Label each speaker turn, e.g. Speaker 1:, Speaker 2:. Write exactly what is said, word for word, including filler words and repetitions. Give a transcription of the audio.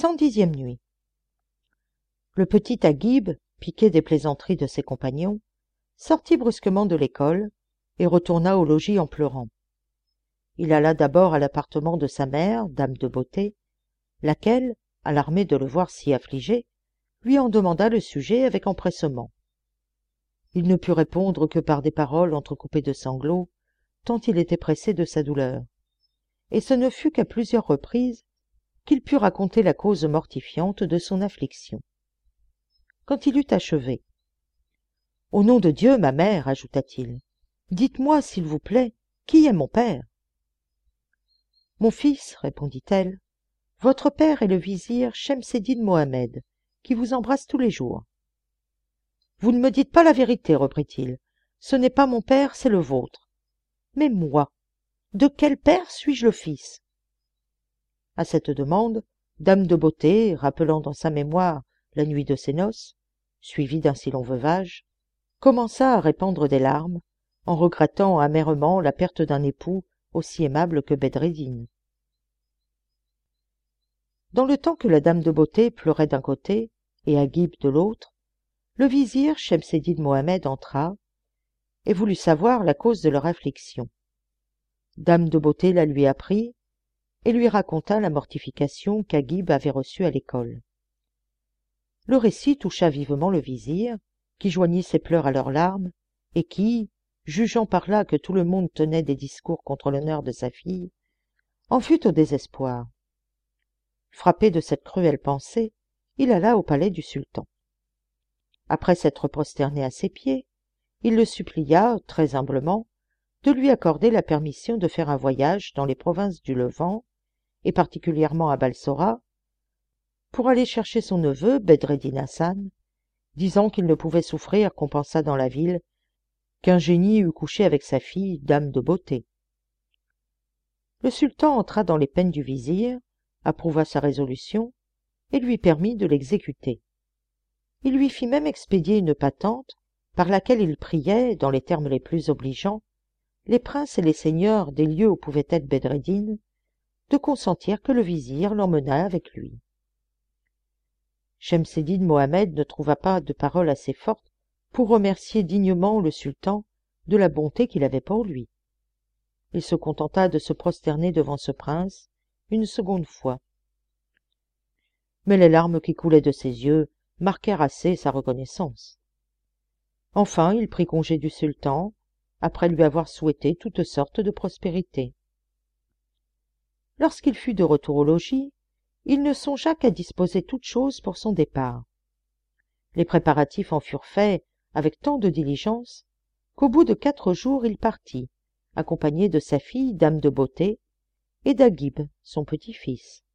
Speaker 1: cent dixième nuit. Le petit Aghib, piqué des plaisanteries de ses compagnons, sortit brusquement de l'école et retourna au logis en pleurant. Il alla d'abord à l'appartement de sa mère, dame de beauté, laquelle, alarmée de le voir si affligé, lui en demanda le sujet avec empressement. Il ne put répondre que par des paroles entrecoupées de sanglots, tant il était pressé de sa douleur, et ce ne fut qu'à plusieurs reprises qu'il put raconter la cause mortifiante de son affliction. Quand il eut achevé, « Au nom de Dieu, ma mère, ajouta-t-il, dites-moi, s'il vous plaît, qui est mon père ?»« Mon fils, répondit-elle, votre père est le vizir Shemseddin Mohammed, qui vous embrasse tous les jours. »« Vous ne me dites pas la vérité, reprit-il, ce n'est pas mon père, c'est le vôtre. Mais moi, de quel père suis-je le fils ?» À cette demande, dame de beauté, rappelant dans sa mémoire la nuit de ses noces, suivie d'un si long veuvage, commença à répandre des larmes, en regrettant amèrement la perte d'un époux aussi aimable que Bedreddin. Dans le temps que la dame de beauté pleurait d'un côté et Aghib de l'autre, le vizir Shemseddin Mohammed entra et voulut savoir la cause de leur affliction. Dame de beauté la lui apprit et lui raconta la mortification qu'Aghib avait reçue à l'école. Le récit toucha vivement le vizir, qui joignit ses pleurs à leurs larmes, et qui, jugeant par là que tout le monde tenait des discours contre l'honneur de sa fille, en fut au désespoir. Frappé de cette cruelle pensée, il alla au palais du sultan. Après s'être prosterné à ses pieds, il le supplia, très humblement, de lui accorder la permission de faire un voyage dans les provinces du Levant, et particulièrement à Balsora, pour aller chercher son neveu, Bedreddin Hassan, disant qu'il ne pouvait souffrir qu'on pensât dans la ville qu'un génie eût couché avec sa fille, dame de beauté. Le sultan entra dans les peines du vizir, approuva sa résolution, et lui permit de l'exécuter. Il lui fit même expédier une patente, par laquelle il priait, dans les termes les plus obligeants, les princes et les seigneurs des lieux où pouvait être Bedreddin, de consentir que le vizir l'emmenât avec lui. Shemseddin Mohammed ne trouva pas de paroles assez fortes pour remercier dignement le sultan de la bonté qu'il avait pour lui. Il se contenta de se prosterner devant ce prince une seconde fois. Mais les larmes qui coulaient de ses yeux marquèrent assez sa reconnaissance. Enfin, il prit congé du sultan, après lui avoir souhaité toutes sortes de prospérités. Lorsqu'il fut de retour au logis, il ne songea qu'à disposer toutes choses pour son départ. Les préparatifs en furent faits avec tant de diligence qu'au bout de quatre jours il partit, accompagné de sa fille, dame de beauté, et d'Aghib, son petit-fils.